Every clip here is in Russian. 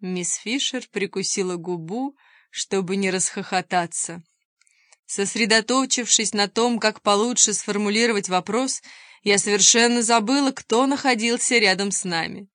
Мисс Фишер прикусила губу, чтобы не расхохотаться. Сосредоточившись на том, как получше сформулировать вопрос, я совершенно забыла, кто находился рядом с нами.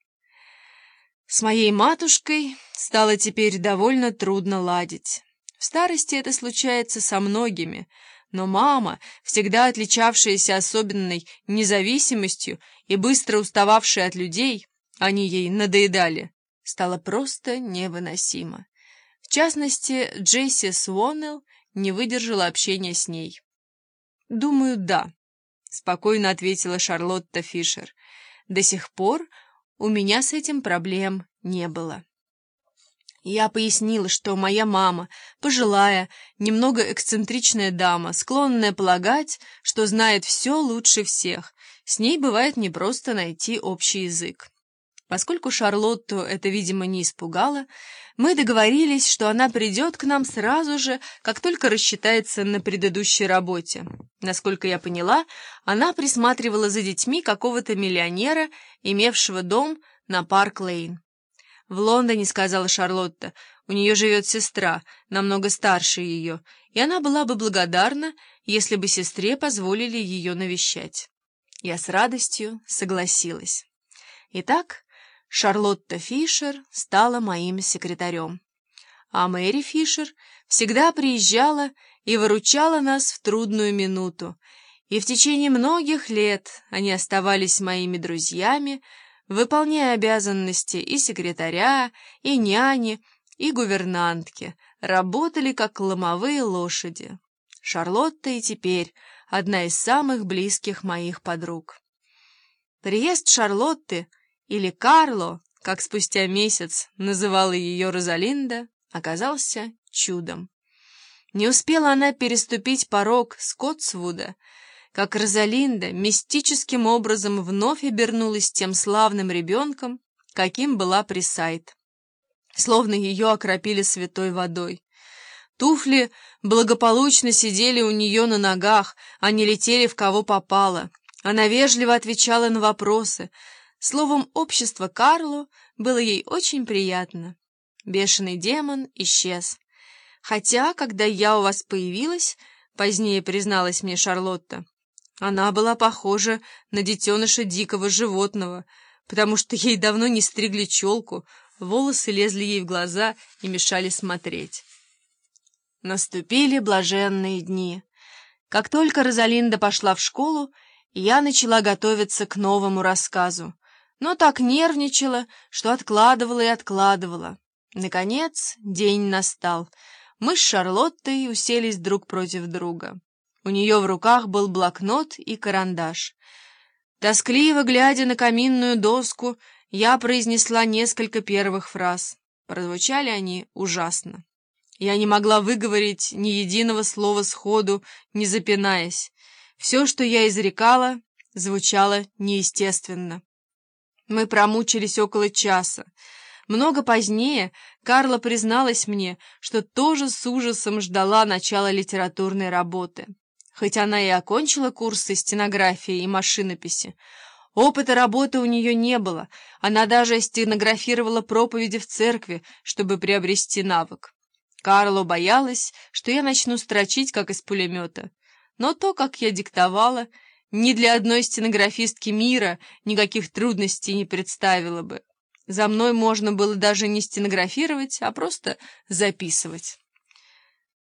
С моей матушкой стало теперь довольно трудно ладить. В старости это случается со многими, но мама, всегда отличавшаяся особенной независимостью и быстро устававшая от людей, они ей надоедали, стало просто невыносимо. В частности, Джесси Суоннелл не выдержала общения с ней. «Думаю, да», — спокойно ответила Шарлотта Фишер. «До сих пор у меня с этим проблем не было». Я пояснила, что моя мама, пожилая, немного эксцентричная дама, склонная полагать, что знает все лучше всех, с ней бывает непросто найти общий язык. Поскольку Шарлотту это, видимо, не испугало, мы договорились, что она придет к нам сразу же, как только рассчитается на предыдущей работе. Насколько я поняла, она присматривала за детьми какого-то миллионера, имевшего дом на Парк-Лейн. «В Лондоне, — сказала Шарлотта, — у нее живет сестра, намного старше ее, и она была бы благодарна, если бы сестре позволили ее навещать». Я с радостью согласилась. Итак, Шарлотта Фишер стала моим секретарем, а Мэри Фишер всегда приезжала и выручала нас в трудную минуту, и в течение многих лет они оставались моими друзьями, выполняя обязанности и секретаря, и няни, и гувернантки, работали как ломовые лошади. Шарлотта и теперь одна из самых близких моих подруг. Приезд Шарлотты, или Карло, как спустя месяц называла ее Розалинда, оказался чудом. Не успела она переступить порог Скоттсвуда, как Розалинда мистическим образом вновь обернулась тем славным ребенком, каким была при Сайд. Словно ее окропили святой водой. Туфли благополучно сидели у нее на ногах, а не летели в кого попало. Она вежливо отвечала на вопросы. Словом, общество Карло было ей очень приятно. Бешеный демон исчез. Хотя, когда я у вас появилась, позднее призналась мне Шарлотта, она была похожа на детеныша дикого животного, потому что ей давно не стригли челку, волосы лезли ей в глаза и мешали смотреть. Наступили блаженные дни. Как только Розалинда пошла в школу, я начала готовиться к новому рассказу, но так нервничала, что откладывала и откладывала. Наконец день настал. Мы с Шарлоттой уселись друг против друга. У нее в руках был блокнот и карандаш. Тоскливо глядя на каминную доску, я произнесла несколько первых фраз. Прозвучали они ужасно. Я не могла выговорить ни единого слова сходу, не запинаясь. Все, что я изрекала, звучало неестественно. Мы промучились около часа. Много позднее Карла призналась мне, что тоже с ужасом ждала начала литературной работы. Хоть она и окончила курсы стенографии и машинописи, опыта работы у нее не было, она даже стенографировала проповеди в церкви, чтобы приобрести навык. Карла боялась, что я начну строчить, как из пулемета. Но то, как я диктовала, ни для одной стенографистки мира никаких трудностей не представило бы. За мной можно было даже не стенографировать, а просто записывать.